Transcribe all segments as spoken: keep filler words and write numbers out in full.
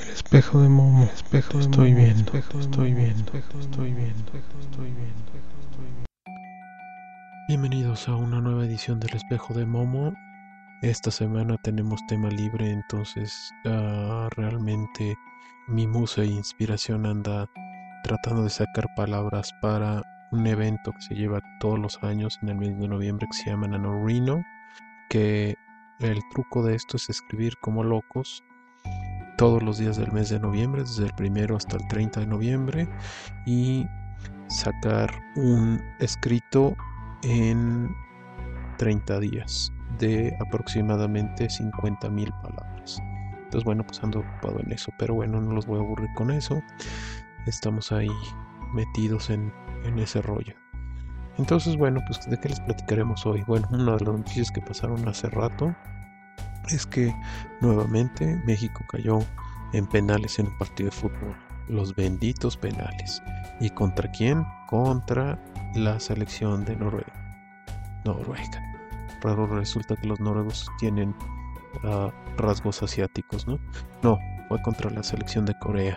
Espejo de Momo, espejo de estoy Momo, viendo, espejo estoy viendo, estoy viendo, estoy viendo, estoy viendo. Bienvenidos a una nueva edición del Espejo de Momo. Esta semana tenemos tema libre, entonces uh, realmente mi musa e inspiración anda tratando de sacar palabras para un evento que se lleva todos los años en el mes de noviembre que se llama NaNoWriMo, que el truco de esto es escribir como locos todos los días del mes de noviembre, desde el primero hasta el treinta de noviembre, y sacar un escrito en treinta días de aproximadamente cincuenta mil palabras. Entonces bueno, pues ando ocupado en eso, pero bueno, no los voy a aburrir con eso. Estamos ahí metidos en, en ese rollo. Entonces bueno, pues ¿de qué les platicaremos hoy? Bueno, una de las noticias que pasaron hace rato es que nuevamente México cayó en penales en un partido de fútbol. Los benditos penales. ¿Y contra quién? Contra la selección de Noruega. Noruega. Raro resulta que los noruegos tienen uh, rasgos asiáticos, ¿no? No, fue contra la selección de Corea.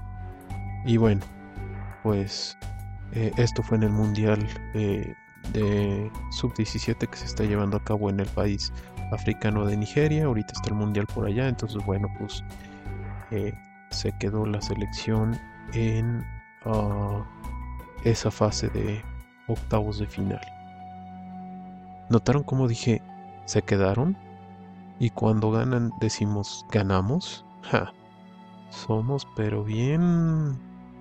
Y bueno, pues eh, esto fue en el Mundial eh, de sub diecisiete que se está llevando a cabo en el país africano de Nigeria. Ahorita está el mundial por allá, entonces bueno, pues eh, se quedó la selección en uh, esa fase de octavos de final. ¿Notaron cómo dije se quedaron? Y cuando ganan decimos ganamos. ¡Ja! Somos pero bien...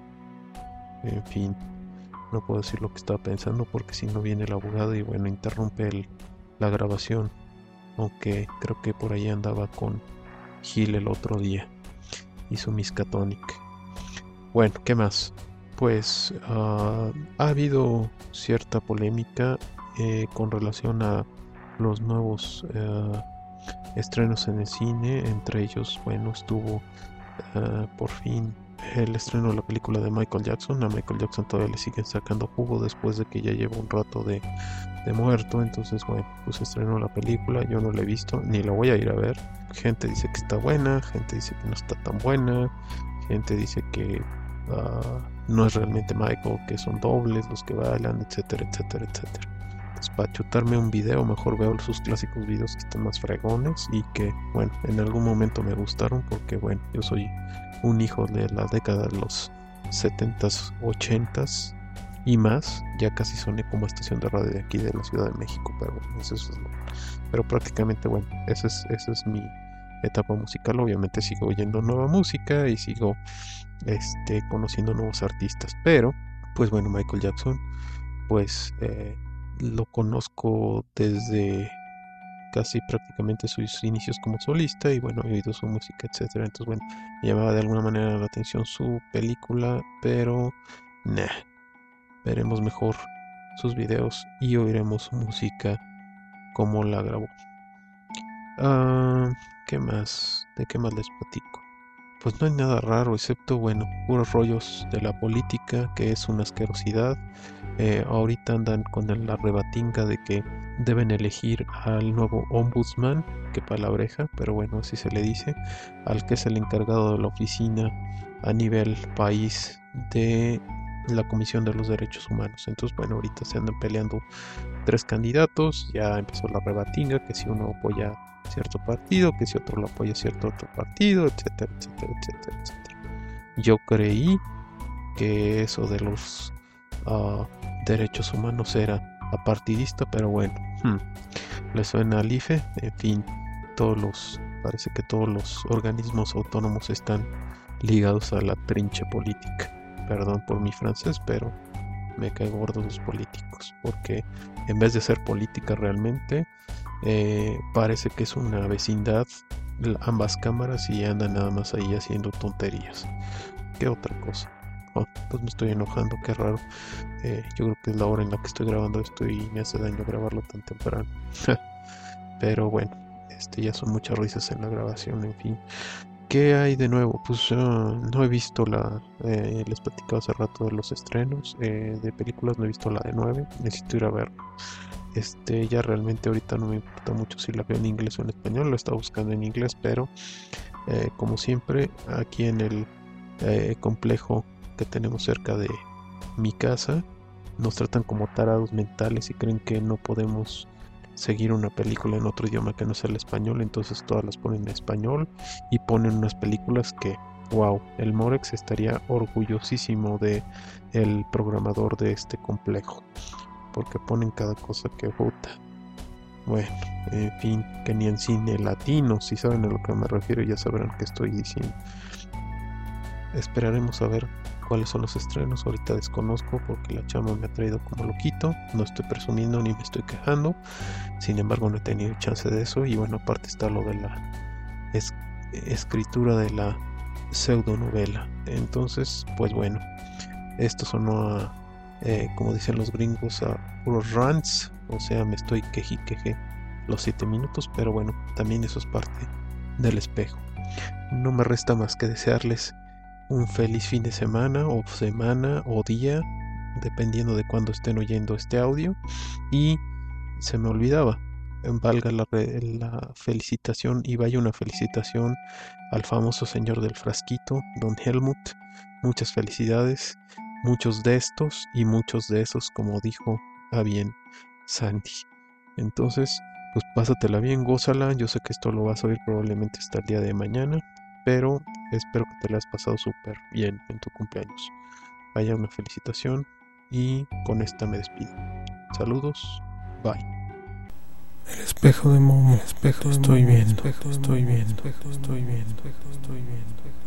En fin, no puedo decir lo que estaba pensando porque si no viene el abogado y bueno, interrumpe el, la grabación. Aunque creo que por ahí andaba con Gil el otro día. Hizo Miskatonic. Bueno, ¿qué más? Pues uh, ha habido cierta polémica eh, con relación a los nuevos uh, estrenos en el cine. Entre ellos, bueno, estuvo uh, por fin el estreno de la película de Michael Jackson. A Michael Jackson todavía le siguen sacando jugo después de que ya lleva un rato de, de muerto. Entonces bueno, pues estrenó la película. Yo no la he visto ni la voy a ir a ver. Gente dice que está buena, gente dice que no está tan buena, gente dice que uh, no es realmente Michael, que son dobles los que bailan, etcétera, etcétera, etcétera. Pues para chutarme un video mejor veo sus clásicos videos que están más fregones y que bueno, en algún momento me gustaron porque bueno, yo soy un hijo de la década de los setentas, ochentas y más. Ya casi soné como estación de radio de aquí de la Ciudad de México, pero bueno, eso es lo, pero prácticamente bueno, esa es, esa es mi etapa musical. Obviamente sigo oyendo nueva música y sigo este, conociendo nuevos artistas, pero pues bueno, Michael Jackson pues eh, lo conozco desde casi prácticamente sus inicios como solista y bueno, he oído su música, etcétera. Entonces bueno, me llamaba de alguna manera la atención su película, pero nah, veremos mejor sus videos y oiremos su música como la grabó. Uh, ¿Qué más? ¿De qué más les platico? Pues no hay nada raro, excepto, bueno, puros rollos de la política, que es una asquerosidad. Eh, ahorita andan con la rebatinga de que deben elegir al nuevo ombudsman, que palabreja, pero bueno, así se le dice, al que es el encargado de la oficina a nivel país de la Comisión de los Derechos Humanos. Entonces, bueno, ahorita se andan peleando tres candidatos, ya empezó la rebatinga, que si uno apoya cierto partido, que si otro lo apoya cierto otro partido, etcétera, etcétera, etcétera, etcétera. Yo creí que eso de los uh, derechos humanos era apartidista, pero bueno, hmm, le suena al I F E. En fin, todos los, parece que todos los organismos autónomos están ligados a la trinche política. Perdón por mi francés, pero me caen gordos los políticos, porque en vez de hacer política realmente, eh, parece que es una vecindad ambas cámaras y andan nada más ahí haciendo tonterías. ¿Qué otra cosa? Oh, pues me estoy enojando, qué raro. Eh, yo creo que es la hora en la que estoy grabando esto y me hace daño grabarlo tan temprano. Pero bueno, este ya son muchas risas en la grabación, en fin. ¿Qué hay de nuevo? Pues uh, no he visto la... Eh, les platicaba hace rato de los estrenos eh, de películas, no he visto la de nueve, necesito ir a ver. Este, ya realmente ahorita no me importa mucho si la veo en inglés o en español, lo estaba buscando en inglés, pero eh, como siempre, aquí en el eh, complejo que tenemos cerca de mi casa, nos tratan como tarados mentales y creen que no podemos seguir una película en otro idioma que no sea el español, entonces todas las ponen en español y ponen unas películas que, wow, el Morex estaría orgullosísimo de el programador de este complejo, porque ponen cada cosa que puta. Bueno, en fin, que ni en cine latino, si saben a lo que me refiero ya sabrán qué estoy diciendo. Esperaremos a ver cuáles son los estrenos. Ahorita desconozco porque la chama me ha traído como loquito. No estoy presumiendo ni me estoy quejando. Sin embargo, no he tenido chance de eso. Y bueno, aparte está lo de la es escritura de la pseudonovela. Entonces, pues bueno, esto sonó a, eh, como dicen los gringos, a puros rants. O sea, me estoy queji queje los siete minutos. Pero bueno, también eso es parte del espejo. No me resta más que desearles un feliz fin de semana o semana o día, dependiendo de cuándo estén oyendo este audio. Y se me olvidaba, valga la, la felicitación y vaya una felicitación al famoso señor del frasquito, don Helmut. Muchas felicidades, muchos de estos y muchos de esos, como dijo a bien Sandy. Entonces, pues pásatela bien, gózala. Yo sé que esto lo vas a oír probablemente hasta el día de mañana, pero espero que te la hayas pasado súper bien en tu cumpleaños. Vaya una felicitación y con esta me despido. Saludos, bye. El espejo de Momo, espejo, estoy viendo, estoy viendo, estoy viendo, estoy viendo, estoy viendo.